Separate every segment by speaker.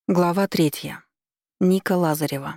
Speaker 1: Глава 3. Ника Лазарева.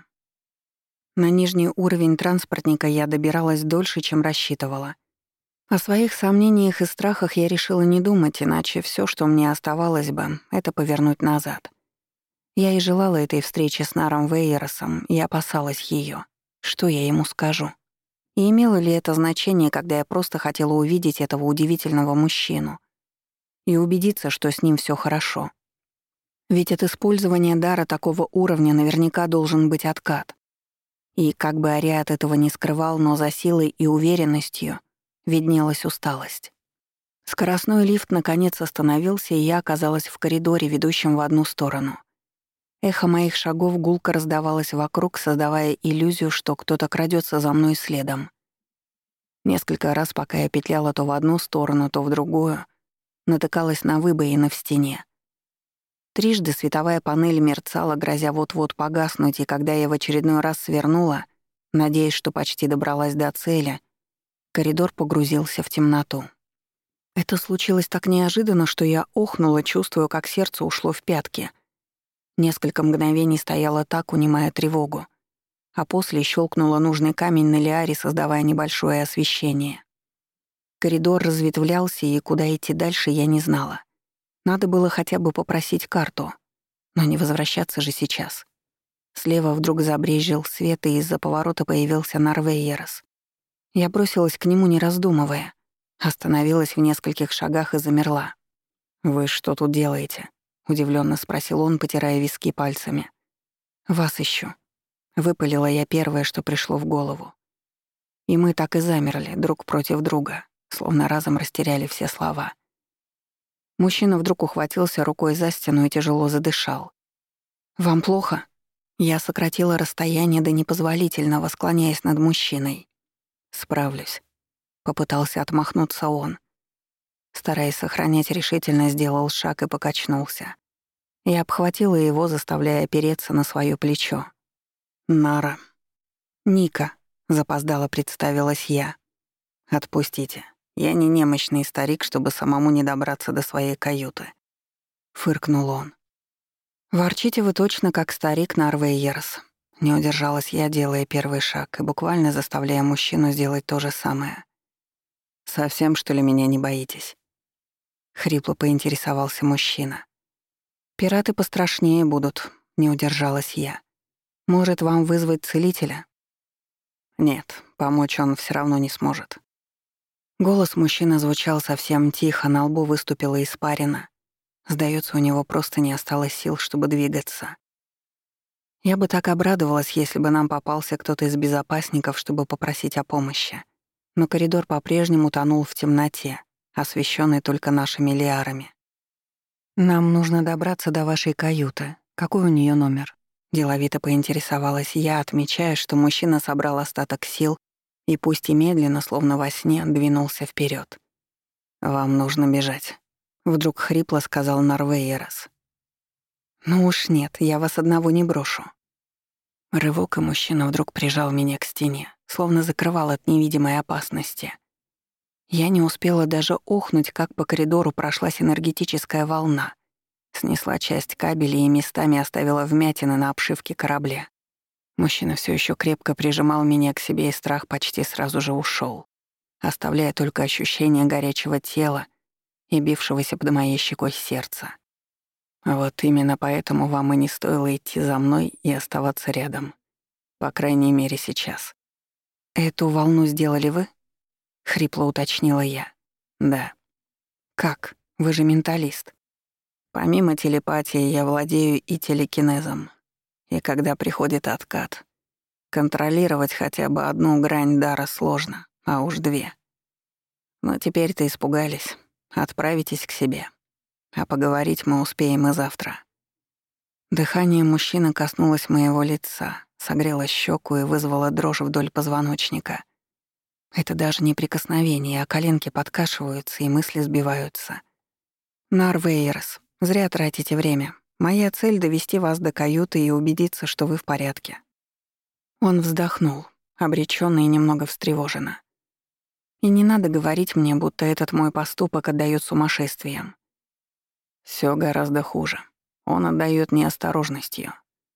Speaker 1: На нижний уровень транспортника я добиралась дольше, чем рассчитывала. О своих сомнениях и страхах я решила не думать, иначе все, что мне оставалось бы, это повернуть назад. Я и желала этой встречи с Наром Вейеросом и опасалась ее. Что я ему скажу? И имело ли это значение, когда я просто хотела увидеть этого удивительного мужчину и убедиться, что с ним все хорошо? Ведь от использования дара такого уровня наверняка должен быть откат. И как бы Ариат этого не скрывал, но за силой и уверенностью виднелась усталость. Скоростной лифт наконец остановился, и я оказалась в коридоре, ведущем в одну сторону. Эхо моих шагов гулко раздавалось вокруг, создавая иллюзию, что кто-то крадется за мной следом. Несколько раз, пока я петляла то в одну сторону, то в другую, натыкалась на выбоины в стене. Трижды световая панель мерцала, грозя вот-вот погаснуть, и когда я в очередной раз свернула, надеясь, что почти добралась до цели, коридор погрузился в темноту. Это случилось так неожиданно, что я охнула, чувствуя, как сердце ушло в пятки. Несколько мгновений стояла так, унимая тревогу, а после щелкнула нужный камень на лиаре, создавая небольшое освещение. Коридор разветвлялся, и куда идти дальше я не знала. Надо было хотя бы попросить карту, но не возвращаться же сейчас. Слева вдруг забрезжил свет, и из-за поворота появился Нарвейерос. Я бросилась к нему, не раздумывая. Остановилась в нескольких шагах и замерла. «Вы что тут делаете?» — удивлённо спросил он, потирая виски пальцами. «Вас ищу». Выпалила я первое, что пришло в голову. И мы так и замерли, друг против друга, словно разом растеряли все слова. Мужчина вдруг ухватился рукой за стену и тяжело задышал. «Вам плохо?» Я сократила расстояние до непозволительного, склоняясь над мужчиной. «Справлюсь», — попытался отмахнуться он. Стараясь сохранять решительность, сделал шаг и покачнулся. Я обхватила его, заставляя опереться на своё плечо. «Нара». «Ника», — запоздало представилась я. «Отпустите. Я не немощный старик, чтобы самому не добраться до своей каюты», — фыркнул он. «Ворчите вы точно, как старик Нарвейерс». Не удержалась я, делая первый шаг и буквально заставляя мужчину сделать то же самое. «Совсем, что ли, меня не боитесь?» Хрипло поинтересовался мужчина. «Пираты пострашнее будут», — не удержалась я. «Может, вам вызвать целителя?» «Нет, помочь он все равно не сможет». Голос мужчины звучал совсем тихо, на лбу выступила испарина. Сдается, у него просто не осталось сил, чтобы двигаться. Я бы так обрадовалась, если бы нам попался кто-то из безопасников, чтобы попросить о помощи. Но коридор по-прежнему тонул в темноте, освещенный только нашими лиарами. «Нам нужно добраться до вашей каюты. Какой у нее номер?» Деловито поинтересовалась я, отмечая, что мужчина собрал остаток сил и пусть и медленно, словно во сне, двинулся вперед. «Вам нужно бежать», — вдруг хрипло сказал Нарвейерос. «Ну уж нет, я вас одного не брошу». Рывок, и мужчина вдруг прижал меня к стене, словно закрывал от невидимой опасности. Я не успела даже охнуть, как по коридору прошлась энергетическая волна, снесла часть кабелей и местами оставила вмятины на обшивке корабля. Мужчина все еще крепко прижимал меня к себе, и страх почти сразу же ушел, оставляя только ощущение горячего тела и бившегося под моей щекой сердца. Вот именно поэтому вам и не стоило идти за мной и оставаться рядом. По крайней мере, сейчас. «Эту волну сделали вы?» — хрипло уточнила я. «Да». «Как? Вы же менталист». «Помимо телепатии я владею и телекинезом. И когда приходит откат, контролировать хотя бы одну грань дара сложно, а уж две. Но теперь-то испугались. Отправитесь к себе. А поговорить мы успеем и завтра». Дыхание мужчины коснулось моего лица, согрело щеку и вызвало дрожь вдоль позвоночника. Это даже не прикосновение, а коленки подкашиваются и мысли сбиваются. «Нарвейерс, зря тратите время. Моя цель — довести вас до каюты и убедиться, что вы в порядке». Он вздохнул, обречённо и немного встревоженно. «И не надо говорить мне, будто этот мой поступок отдаёт сумасшествиям. Всё гораздо хуже», Он отдаёт неосторожностью.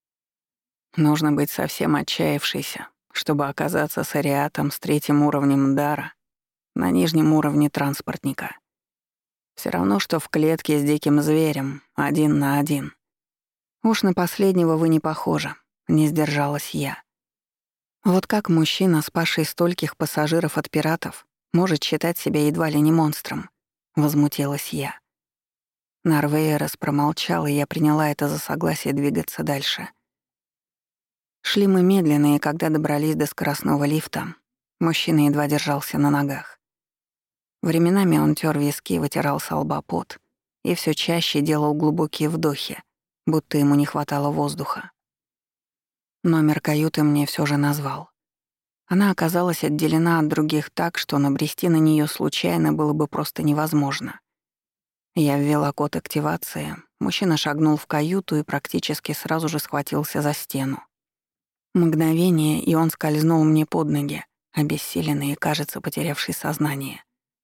Speaker 1: Нужно быть совсем отчаявшейся, чтобы оказаться с ариатом с 3-м уровнем дара на нижнем уровне транспортника. Всё равно, что в клетке с диким зверем, 1 на 1. Уж на последнего вы не похожи, не сдержалась я. Вот как мужчина, спасший стольких пассажиров от пиратов, может считать себя едва ли не монстром? Возмутилась я. Нарвейерос промолчал, и я приняла это за согласие двигаться дальше. Шли мы медленно, и когда добрались до скоростного лифта, мужчина едва держался на ногах. Временами он тёр виски, вытирал со лба пот и всё чаще делал глубокие вдохи, будто ему не хватало воздуха. Номер каюты мне всё же назвал. Она оказалась отделена от других так, что набрести на неё случайно было бы просто невозможно. Я ввела код активации, мужчина шагнул в каюту и практически сразу же схватился за стену. Мгновение, и он скользнул мне под ноги, обессиленный и, кажется, потерявший сознание.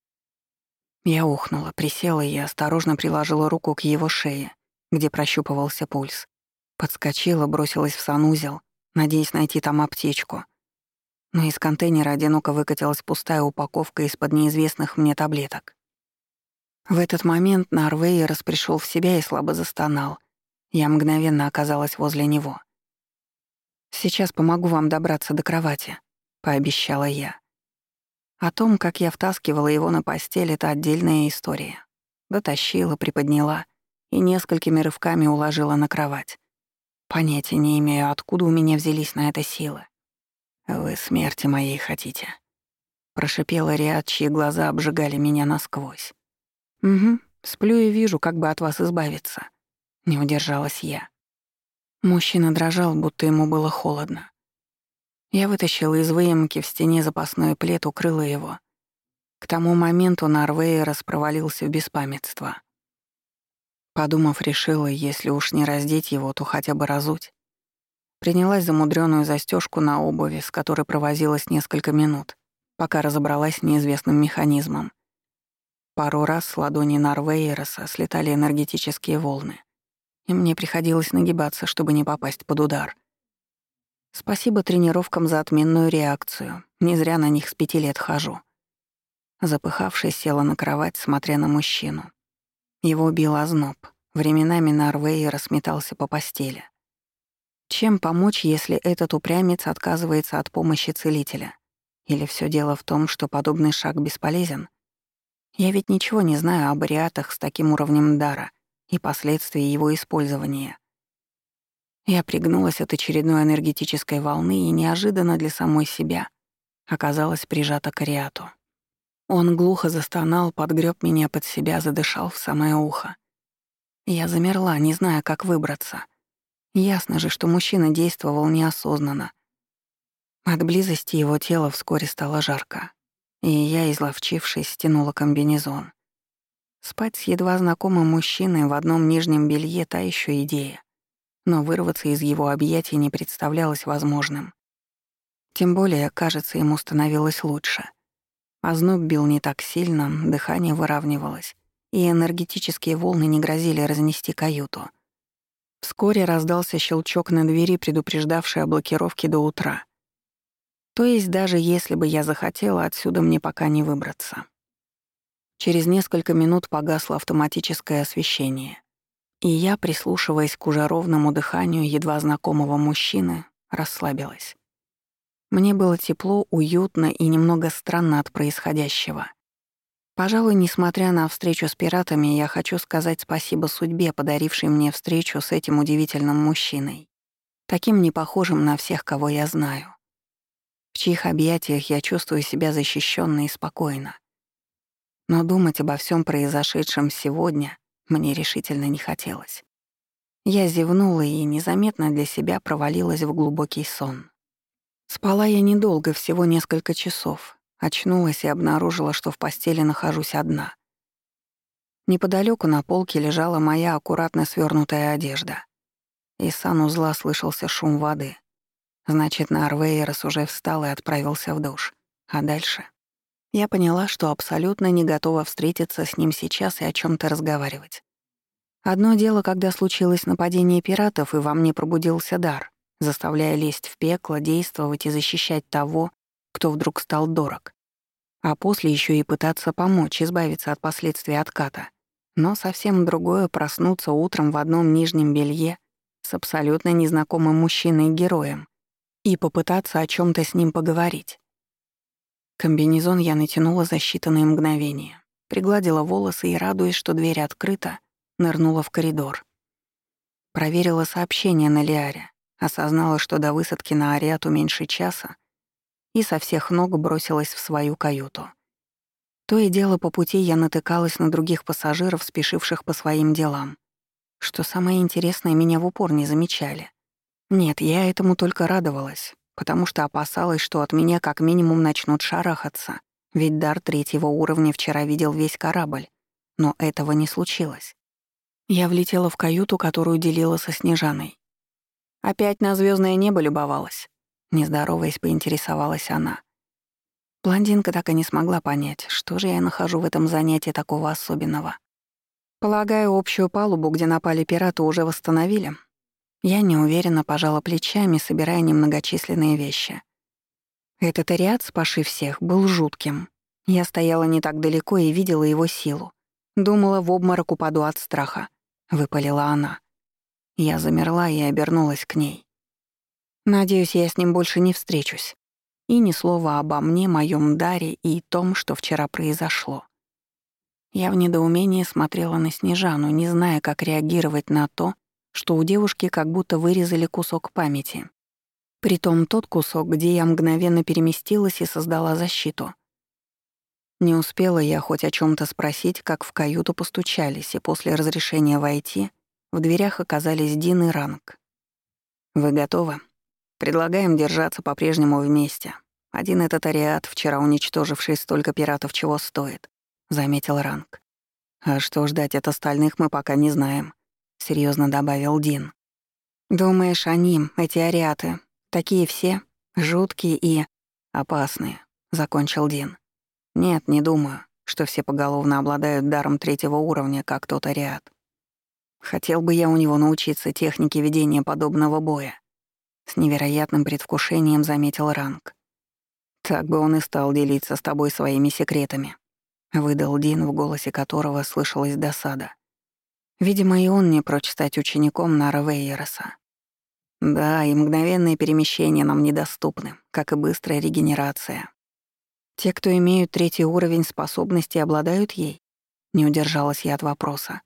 Speaker 1: Я ухнула, присела и осторожно приложила руку к его шее, где прощупывался пульс. Подскочила, бросилась в санузел, надеясь найти там аптечку. Но из контейнера одиноко выкатилась пустая упаковка из-под неизвестных мне таблеток. В этот момент Нарвейерос пришёл в себя и слабо застонал. Я мгновенно оказалась возле него. «Сейчас помогу вам добраться до кровати», — пообещала я. О том, как я втаскивала его на постель, — это отдельная история. Дотащила, приподняла и несколькими рывками уложила на кровать. Понятия не имею, откуда у меня взялись на это силы. «Вы смерти моей хотите», — прошипела Риат, чьи глаза обжигали меня насквозь. «Угу, сплю и вижу, как бы от вас избавиться». Не удержалась я. Мужчина дрожал, будто ему было холодно. Я вытащила из выемки в стене запасной плед, укрыла его. К тому моменту Нарвейерос провалился в беспамятство. Подумав, решила, если уж не раздеть его, то хотя бы разуть. Принялась за мудрёную застёжку на обуви, с которой провозилась несколько минут, пока разобралась с неизвестным механизмом. Пару раз с ладони Нарвейероса слетали энергетические волны, и мне приходилось нагибаться, чтобы не попасть под удар. Спасибо тренировкам за отменную реакцию, не зря на них с 5 лет хожу. Запыхавшись, села на кровать, смотря на мужчину. Его бил озноб, временами Нарвейерос метался по постели. Чем помочь, если этот упрямец отказывается от помощи целителя? Или всё дело в том, что подобный шаг бесполезен? Я ведь ничего не знаю об ариатах с таким уровнем дара и последствий его использования. Я пригнулась от очередной энергетической волны и неожиданно для самой себя оказалась прижата к ариату. Он глухо застонал, подгреб меня под себя, задышал в самое ухо. Я замерла, не зная, как выбраться. Ясно же, что мужчина действовал неосознанно. От близости его тела вскоре стало жарко, и я, изловчившись, стянула комбинезон. Спать с едва знакомым мужчиной в одном нижнем белье — та ещё идея, но вырваться из его объятий не представлялось возможным. Тем более, кажется, ему становилось лучше. Озноб бил не так сильно, дыхание выравнивалось, и энергетические волны не грозили разнести каюту. Вскоре раздался щелчок на двери, предупреждавший о блокировке до утра. То есть даже если бы я захотела, отсюда мне пока не выбраться. Через несколько минут погасло автоматическое освещение, и я, прислушиваясь к уже ровному дыханию едва знакомого мужчины, расслабилась. Мне было тепло, уютно и немного странно от происходящего. Пожалуй, несмотря на встречу с пиратами, я хочу сказать спасибо судьбе, подарившей мне встречу с этим удивительным мужчиной, таким непохожим на всех, кого я знаю, в чьих объятиях я чувствую себя защищённой и спокойно. Но думать обо всём произошедшем сегодня мне решительно не хотелось. Я зевнула и незаметно для себя провалилась в глубокий сон. Спала я недолго, всего несколько часов. Очнулась и обнаружила, что в постели нахожусь одна. Неподалёку на полке лежала моя аккуратно свёрнутая одежда. Из санузла слышался шум воды. Значит, Нарвейерос уже встал и отправился в душ. А дальше? Я поняла, что абсолютно не готова встретиться с ним сейчас и о чём-то разговаривать. Одно дело, когда случилось нападение пиратов, и во мне пробудился дар, заставляя лезть в пекло, действовать и защищать того, кто вдруг стал дорог. А после еще и пытаться помочь избавиться от последствий отката. Но совсем другое — проснуться утром в одном нижнем белье с абсолютно незнакомым мужчиной-героем и попытаться о чем то с ним поговорить. Комбинезон я натянула за считанные мгновения, пригладила волосы и, радуясь, что дверь открыта, нырнула в коридор. Проверила сообщение на Лиаре, осознала, что до высадки на Ариату меньше часа, и со всех ног бросилась в свою каюту. То и дело по пути я натыкалась на других пассажиров, спешивших по своим делам. Что самое интересное, меня в упор не замечали. Нет, я этому только радовалась, потому что опасалась, что от меня как минимум начнут шарахаться, ведь дар 3-го уровня вчера видел весь корабль, но этого не случилось. Я влетела в каюту, которую делила со Снежаной. «Опять на звездное небо любовалась?» Не здороваясь, поинтересовалась она. Блондинка так и не смогла понять, что же я нахожу в этом занятии такого особенного. Полагаю, общую палубу, где напали пираты, уже восстановили. Я неуверенно пожала плечами, собирая немногочисленные вещи. Этот ариат, спасший всех, был жутким. Я стояла не так далеко и видела его силу. Думала, в обморок упаду от страха. Выпалила она. Я замерла и обернулась к ней. Надеюсь, я с ним больше не встречусь. И ни слова обо мне, моём даре и том, что вчера произошло. Я в недоумении смотрела на Снежану, не зная, как реагировать на то, что у девушки как будто вырезали кусок памяти. Притом тот кусок, где я мгновенно переместилась и создала защиту. Не успела я хоть о чём-то спросить, как в каюту постучались, и после разрешения войти в дверях оказались Дин и Ранг. «Вы готовы? Предлагаем держаться по-прежнему вместе. Один этот ариат, вчера уничтоживший столько пиратов, чего стоит», — заметил Ранг. «А что ждать от остальных, мы пока не знаем», — серьезно добавил Дин. «Думаешь, они, эти ариаты, такие все, жуткие и опасные», — закончил Дин. «Нет, не думаю, что все поголовно обладают даром 3-го уровня, как тот ариат. Хотел бы я у него научиться технике ведения подобного боя», — с невероятным предвкушением заметил Ранг. «Так бы он и стал делиться с тобой своими секретами», — выдал Дин, в голосе которого слышалась досада. Видимо, и он не прочь стать учеником Нара Вейероса. «Да, и мгновенные перемещения нам недоступны, как и быстрая регенерация. Те, кто имеют 3-й уровень способности, обладают ей?» Не удержалась я от вопроса.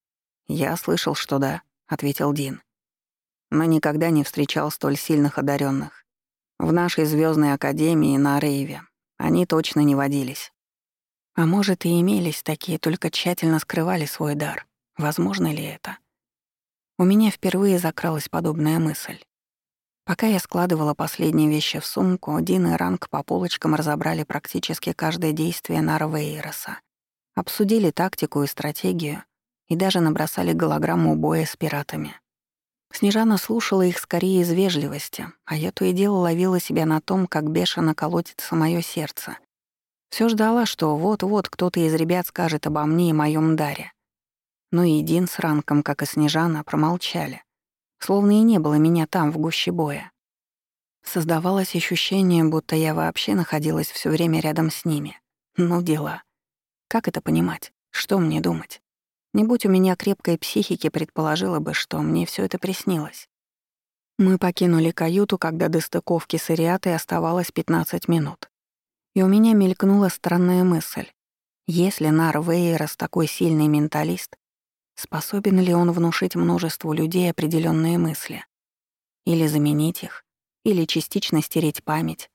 Speaker 1: «Я слышал, что да», — ответил Дин. «Но никогда не встречал столь сильных одаренных. В нашей звездной академии на Рейве они точно не водились. А может, и имелись такие, только тщательно скрывали свой дар. Возможно ли это? У меня впервые закралась подобная мысль. Пока я складывала последние вещи в сумку, Дин и Ранг по полочкам разобрали практически каждое действие Нара Вейероса, обсудили тактику и стратегию и даже набросали голограмму боя с пиратами. Снежана слушала их скорее из вежливости, а я то и дело ловила себя на том, как бешено колотится моё сердце. Всё ждала, что вот-вот кто-то из ребят скажет обо мне и моём даре. Но и Дин с Ранком, как и Снежана, промолчали. Словно и не было меня там, в гуще боя. Создавалось ощущение, будто я вообще находилась всё время рядом с ними. Ну, дела. Как это понимать? Что мне думать? Не будь у меня крепкой психики, предположила бы, что мне всё это приснилось. Мы покинули каюту, когда до стыковки с Ариатой оставалось 15 минут. И у меня мелькнула странная мысль. Если Нар Вейерос такой сильный менталист, способен ли он внушить множеству людей определенные мысли? Или заменить их? Или частично стереть память?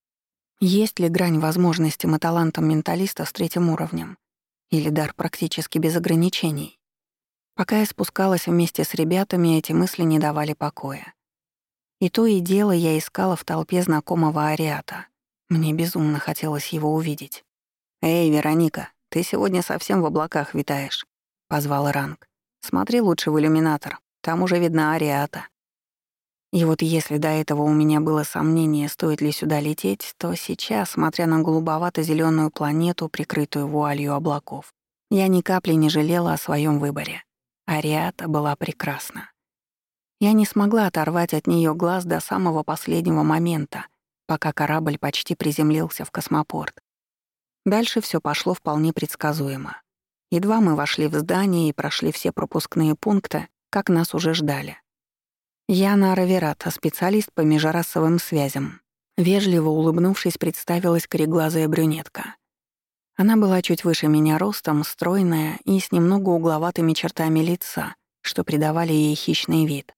Speaker 1: Есть ли грань возможностям и талантам менталиста с 3-м уровнем? Или дар практически без ограничений? Пока я спускалась вместе с ребятами, эти мысли не давали покоя. И то и дело я искала в толпе знакомого Ариата. Мне безумно хотелось его увидеть. «Эй, Вероника, ты сегодня совсем в облаках витаешь», — позвал Ранг. «Смотри лучше в иллюминатор, там уже видна Ариата». И вот если до этого у меня было сомнение, стоит ли сюда лететь, то сейчас, смотря на голубовато-зелёную планету, прикрытую вуалью облаков, я ни капли не жалела о своем выборе. Ариата была прекрасна. Я не смогла оторвать от нее глаз до самого последнего момента, пока корабль почти приземлился в космопорт. Дальше все пошло вполне предсказуемо. Едва мы вошли в здание и прошли все пропускные пункты, как нас уже ждали. Яна Раверата, специалист по межрасовым связям. Вежливо улыбнувшись, представилась кореглазая брюнетка. Она была чуть выше меня ростом, стройная и с немного угловатыми чертами лица, что придавали ей хищный вид.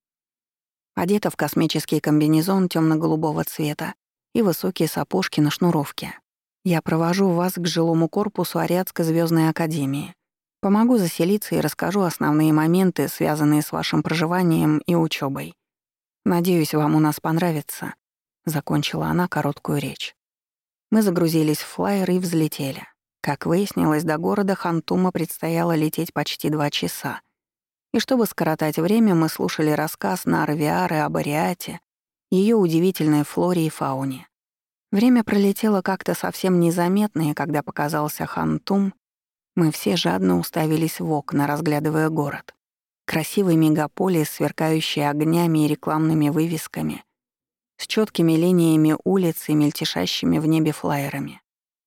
Speaker 1: Одета в космический комбинезон тёмно-голубого цвета и высокие сапожки на шнуровке. Я провожу вас к жилому корпусу Ариадской звёздной академии. Помогу заселиться и расскажу основные моменты, связанные с вашим проживанием и учёбой. Надеюсь, вам у нас понравится», — закончила она короткую речь. Мы загрузились в флайер и взлетели. Как выяснилось, до города Хантума предстояло лететь почти 2 часа. И чтобы скоротать время, мы слушали рассказ Нары Виары об Ариате, её удивительной флоре и фауне. Время пролетело как-то совсем незаметно, и когда показался Хантум, мы все жадно уставились в окна, разглядывая город. Красивый мегаполис, сверкающий огнями и рекламными вывесками, с чёткими линиями улиц и мельтешащими в небе флайерами.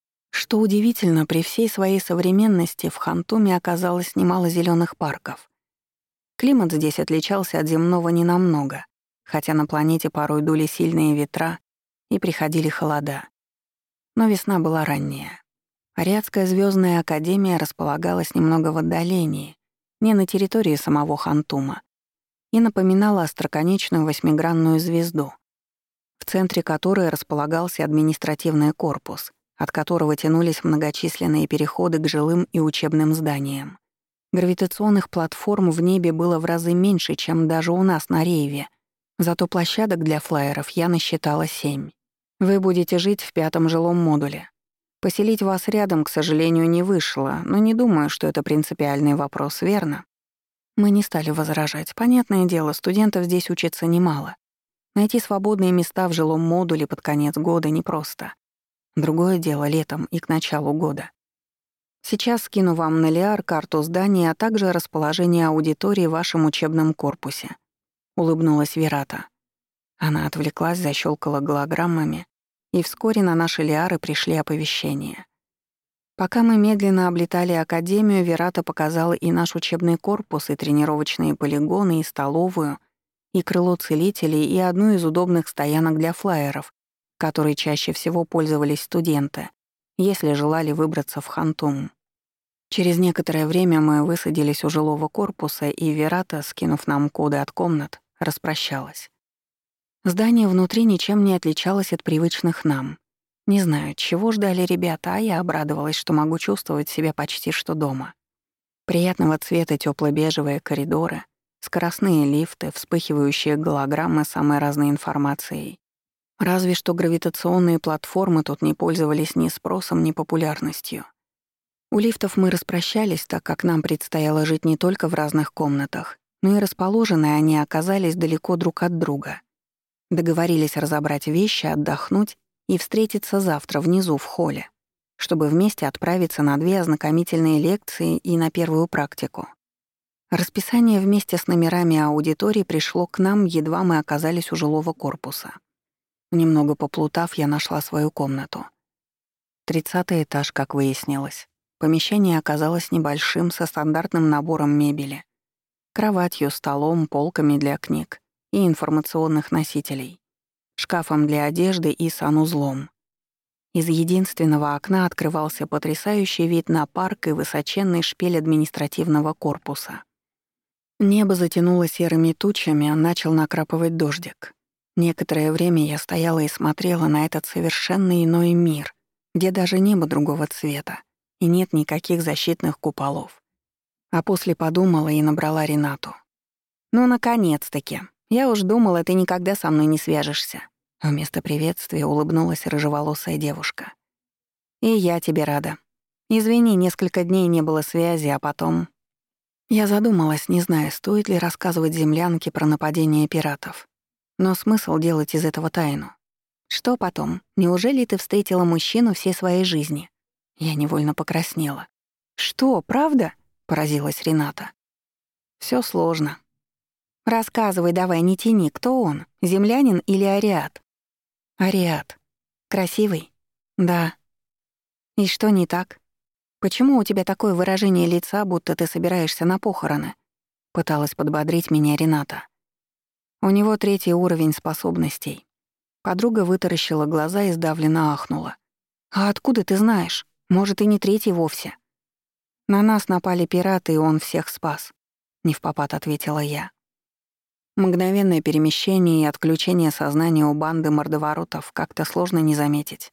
Speaker 1: Что удивительно, при всей своей современности в Хантуме оказалось немало зелёных парков. Климат здесь отличался от земного ненамного, хотя на планете порой дули сильные ветра и приходили холода. Но весна была ранняя. Ариадская звёздная академия располагалась немного в отдалении, не на территории самого Хантума, и напоминала остроконечную восьмигранную звезду, в центре которой располагался административный корпус, от которого тянулись многочисленные переходы к жилым и учебным зданиям. Гравитационных платформ в небе было в разы меньше, чем даже у нас на Рейве, зато площадок для флайеров я насчитала 7. Вы будете жить в 5-м жилом модуле. Поселить вас рядом, к сожалению, не вышло, но не думаю, что это принципиальный вопрос, верно? Мы не стали возражать. Понятное дело, студентов здесь учится немало. Найти свободные места в жилом модуле под конец года непросто. Другое дело летом и к началу года. Сейчас скину вам на Лиар карту здания, а также расположение аудитории в вашем учебном корпусе. Улыбнулась Верата. Она отвлеклась, защелкала голограммами, и вскоре на наши Лиары пришли оповещения. Пока мы медленно облетали академию, Верата показала и наш учебный корпус, и тренировочные полигоны, и столовую, и крыло целителей, и одну из удобных стоянок для флайеров, которой чаще всего пользовались студенты, если желали выбраться в Хантум. Через некоторое время мы высадились у жилого корпуса, и Верата, скинув нам коды от комнат, распрощалась. Здание внутри ничем не отличалось от привычных нам. Не знаю, чего ждали ребята, а я обрадовалась, что могу чувствовать себя почти что дома. Приятного цвета тёпло-бежевые коридоры, скоростные лифты, вспыхивающие голограммы с самой разной информацией. Разве что гравитационные платформы тут не пользовались ни спросом, ни популярностью. У лифтов мы распрощались, так как нам предстояло жить не только в разных комнатах, но и расположенные они оказались далеко друг от друга. Договорились разобрать вещи, отдохнуть и встретиться завтра внизу в холле, чтобы вместе отправиться на 2 ознакомительные лекции и на первую практику. Расписание вместе с номерами аудиторий пришло к нам, едва мы оказались у жилого корпуса. Немного поплутав, я нашла свою комнату. 30-й этаж, как выяснилось. Помещение оказалось небольшим, со стандартным набором мебели. Кроватью, столом, полками для книг и информационных носителей, шкафом для одежды и санузлом. Из единственного окна открывался потрясающий вид на парк и высоченный шпиль административного корпуса. Небо затянуло серыми тучами, а начал накрапывать дождик. Некоторое время я стояла и смотрела на этот совершенно иной мир, где даже небо другого цвета и нет никаких защитных куполов. А после подумала и набрала Ренату. «Ну, наконец-таки! Я уж думала, ты никогда со мной не свяжешься». Вместо приветствия улыбнулась рыжеволосая девушка. «И я тебе рада. Извини, несколько дней не было связи, а потом...» Я задумалась, не зная, стоит ли рассказывать землянке про нападение пиратов. Но смысл делать из этого тайну? Что потом? Неужели ты встретила мужчину всей своей жизни? Я невольно покраснела. «Что, правда?» — поразилась Рената. Все сложно. Рассказывай давай, не тяни, кто он? Землянин или ариат? Ариат. Красивый? Да. И что не так? Почему у тебя такое выражение лица, будто ты собираешься на похороны? Пыталась подбодрить меня Рената. У него 3-й уровень способностей. Подруга вытаращила глаза и сдавленно ахнула. «А откуда ты знаешь? Может, и не 3-й вовсе?» «На нас напали пираты, и он всех спас», — невпопад ответила я. Мгновенное перемещение и отключение сознания у банды мордоворотов как-то сложно не заметить.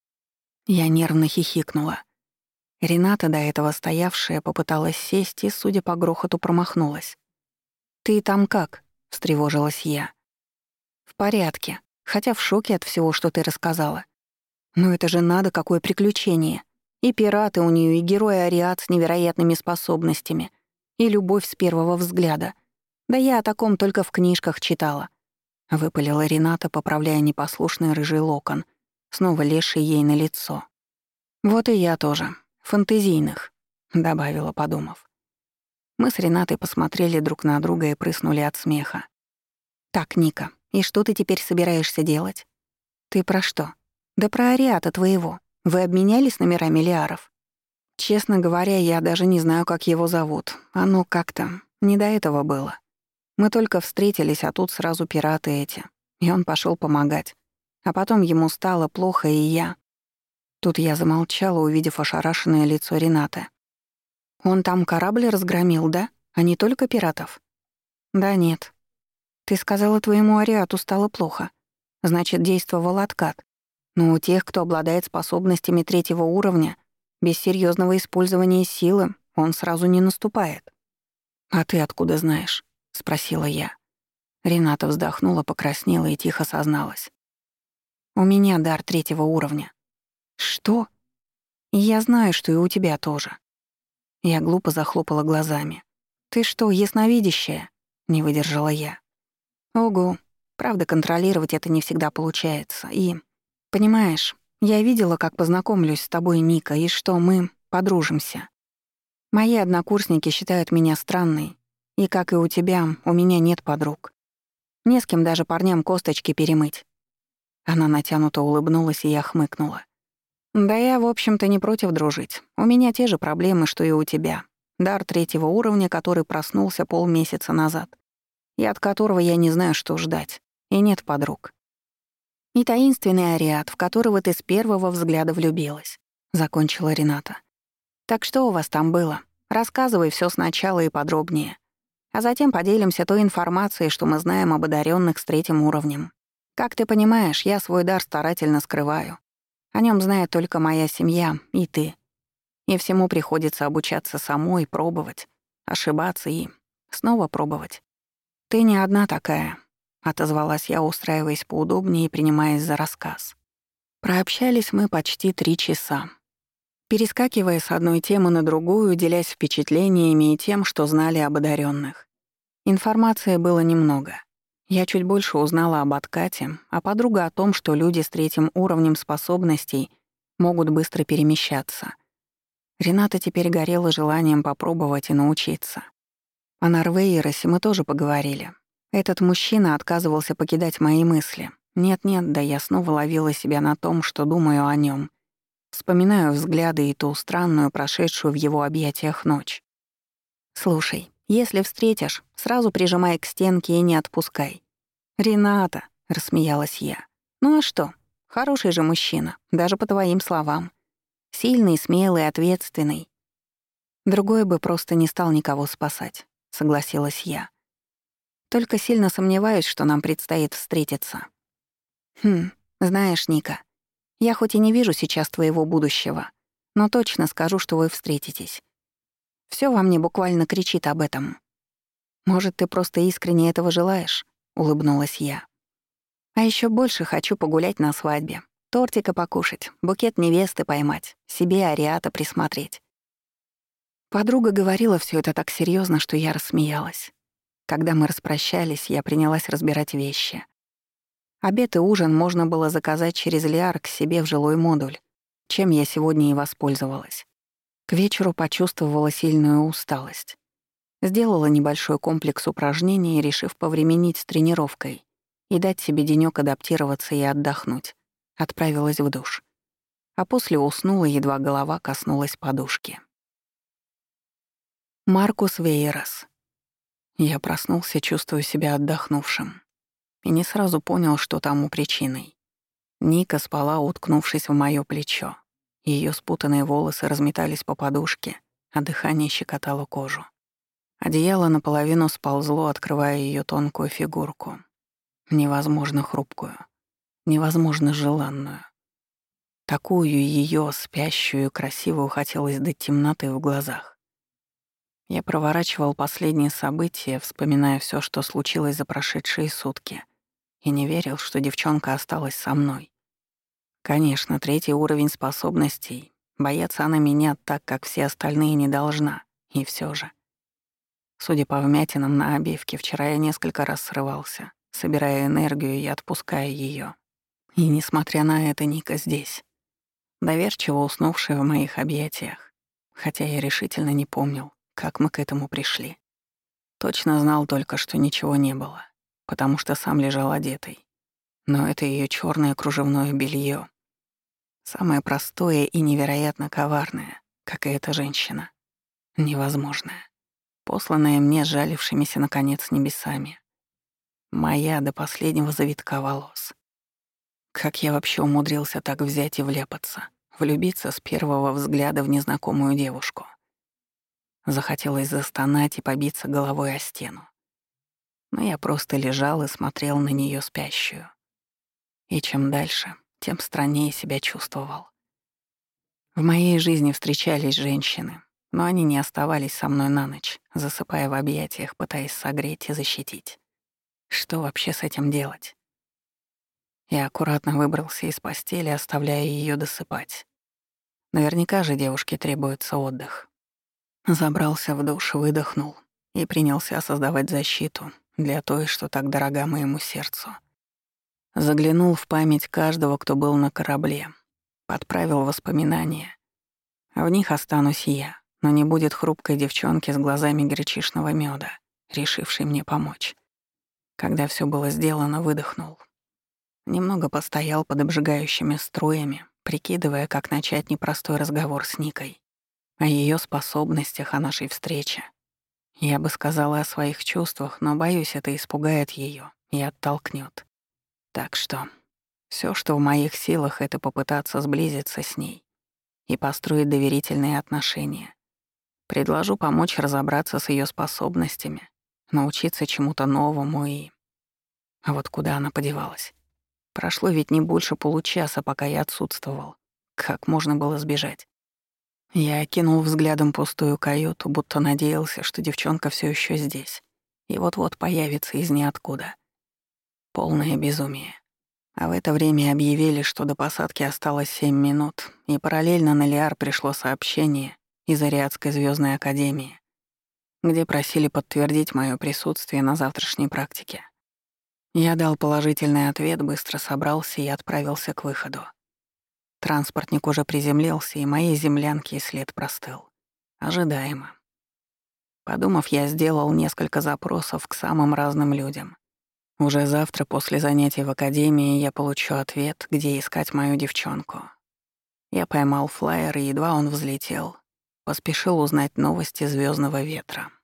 Speaker 1: Я нервно хихикнула. Рената, до этого стоявшая, попыталась сесть и, судя по грохоту, промахнулась. «Ты там как?» — встревожилась я. «В порядке, хотя в шоке от всего, что ты рассказала. Но это же надо, какое приключение. И пираты у нее, и герой-ариат с невероятными способностями, и любовь с первого взгляда. Да я о таком только в книжках читала», — выпалила Рената, поправляя непослушный рыжий локон, снова лезший ей на лицо. «Вот и я тоже. Фантазийных», — добавила, подумав. Мы с Ренатой посмотрели друг на друга и прыснули от смеха. «Так, Ника, и что ты теперь собираешься делать?» «Ты про что?» «Да про ариата твоего. Вы обменялись номерами Лиаров?» «Честно говоря, я даже не знаю, как его зовут. Оно как-то не до этого было. Мы только встретились, а тут сразу пираты эти. И он пошел помогать. А потом ему стало плохо, и я...» Тут я замолчала, увидев ошарашенное лицо Ренаты. «Он там корабль разгромил, да? А не только пиратов?» «Да нет. Ты сказала, твоему ариату стало плохо. Значит, действовал откат. Но у тех, кто обладает способностями 3-го уровня, без серьезного использования силы он сразу не наступает». «А ты откуда знаешь?» — спросила я. Рената вздохнула, покраснела и тихо созналась. «У меня дар 3-го уровня». «Что?» «И я знаю, что и у тебя тоже». Я глупо захлопала глазами. «Ты что, ясновидящая?» — не выдержала я. «Ого. Правда, контролировать это не всегда получается. И, понимаешь, я видела, как познакомлюсь с тобой, Ника, и что мы подружимся. Мои однокурсники считают меня странной, и, как и у тебя, у меня нет подруг. Не с кем даже парням косточки перемыть». Она натянуто улыбнулась, и я хмыкнула. «Да я, в общем-то, не против дружить. У меня те же проблемы, что и у тебя. Дар 3-го уровня, который проснулся полмесяца назад, и от которого я не знаю, что ждать. И нет подруг. И таинственный ариат, в которого ты с первого взгляда влюбилась», — закончила Рената. «Так что у вас там было? Рассказывай всё сначала и подробнее. А затем поделимся той информацией, что мы знаем об одаренных с 3-м уровнем. Как ты понимаешь, я свой дар старательно скрываю. О нём знает только моя семья и ты. И всему приходится обучаться самой, пробовать, ошибаться и снова пробовать. Ты не одна такая», — отозвалась я, устраиваясь поудобнее и принимаясь за рассказ. Прообщались мы почти 3 часа, перескакивая с одной темы на другую, делясь впечатлениями и тем, что знали об одаренных. Информации было немного. Я чуть больше узнала об откате, а подруга о том, что люди с 3-м уровнем способностей могут быстро перемещаться. Рената теперь горела желанием попробовать и научиться. О Нарвейеросе мы тоже поговорили. Этот мужчина отказывался покидать мои мысли. Нет-нет, да я снова ловила себя на том, что думаю о нём. Вспоминаю взгляды и ту странную, прошедшую в его объятиях ночь. «Слушай, если встретишь, сразу прижимай к стенке и не отпускай». «Рената», — рассмеялась я. «Ну а что? Хороший же мужчина, даже по твоим словам. Сильный, смелый, ответственный. Другой бы просто не стал никого спасать», — согласилась я. «Только сильно сомневаюсь, что нам предстоит встретиться». Знаешь, Ника, я хоть и не вижу сейчас твоего будущего, но точно скажу, что вы встретитесь. Всё во мне буквально кричит об этом». «Может, ты просто искренне этого желаешь?» — улыбнулась я. «А ещё больше хочу погулять на свадьбе, тортика покушать, букет невесты поймать, себе ариата присмотреть». Подруга говорила всё это так серьёзно, что я рассмеялась. Когда мы распрощались, я принялась разбирать вещи. Обед и ужин можно было заказать через Лиар к себе в жилой модуль, чем я сегодня и воспользовалась. К вечеру почувствовала сильную усталость. Сделала небольшой комплекс упражнений, решив повременить с тренировкой и дать себе денёк адаптироваться и отдохнуть. Отправилась в душ. А после уснула, едва голова коснулась подушки. Маркус Вейерас. Я проснулся, чувствуя себя отдохнувшим. И не сразу понял, что тому причиной. Ника спала, уткнувшись в моё плечо. Её спутанные волосы разметались по подушке, а дыхание щекотало кожу. Одеяло наполовину сползло, открывая её тонкую фигурку. Невозможно хрупкую, невозможно желанную. Такую её, спящую, красивую, хотелось до темноты в глазах. Я проворачивал последние события, вспоминая всё, что случилось за прошедшие сутки, и не верил, что девчонка осталась со мной. Конечно, 3-й уровень способностей. Бояться она меня так, как все остальные, не должна. И всё же. Судя по вмятинам на обивке, вчера я несколько раз срывался, собирая энергию и отпуская её. И несмотря на это, Ника здесь, доверчиво уснувшая в моих объятиях, хотя я решительно не помнил, как мы к этому пришли. Точно знал только, что ничего не было, потому что сам лежал одетый. Но это её чёрное кружевное белье, самое простое и невероятно коварное, как и эта женщина. Невозможное. Посланная мне сжалившимися наконец небесами. Моя до последнего завитка волос. Как я вообще умудрился так взять и вляпаться, влюбиться с первого взгляда в незнакомую девушку? Захотелось застонать и побиться головой о стену. Но я просто лежал и смотрел на неё спящую. И чем дальше, тем страннее себя чувствовал. В моей жизни встречались женщины, но они не оставались со мной на ночь, засыпая в объятиях, пытаясь согреть и защитить. Что вообще с этим делать? Я аккуратно выбрался из постели, оставляя её досыпать. Наверняка же девушке требуется отдых. Забрался в душ, выдохнул и принялся создавать защиту для той, что так дорога моему сердцу. Заглянул в память каждого, кто был на корабле, подправил воспоминания. В них останусь я, но не будет хрупкой девчонки с глазами гречишного мёда, решившей мне помочь. Когда всё было сделано, выдохнул. Немного постоял под обжигающими струями, прикидывая, как начать непростой разговор с Никой. О её способностях, о нашей встрече. Я бы сказала о своих чувствах, но, боюсь, это испугает её и оттолкнёт. Так что всё, что в моих силах, это попытаться сблизиться с ней и построить доверительные отношения. Предложу помочь разобраться с её способностями, научиться чему-то новому и... А вот куда она подевалась? Прошло ведь не больше получаса, пока я отсутствовал. Как можно было сбежать? Я окинул взглядом пустую каюту, будто надеялся, что девчонка всё ещё здесь и вот-вот появится из ниоткуда. Полное безумие. А в это время объявили, что до посадки осталось 7 минут, и параллельно на Лиар пришло сообщение из Ариадской звёздной академии, где просили подтвердить моё присутствие на завтрашней практике. Я дал положительный ответ, быстро собрался и отправился к выходу. Транспортник уже приземлился, и моей землянке след простыл. Ожидаемо. Подумав, я сделал несколько запросов к самым разным людям. Уже завтра после занятий в академии я получу ответ, где искать мою девчонку. Я поймал флаер, и едва он взлетел, поспешил узнать новости звёздного ветра.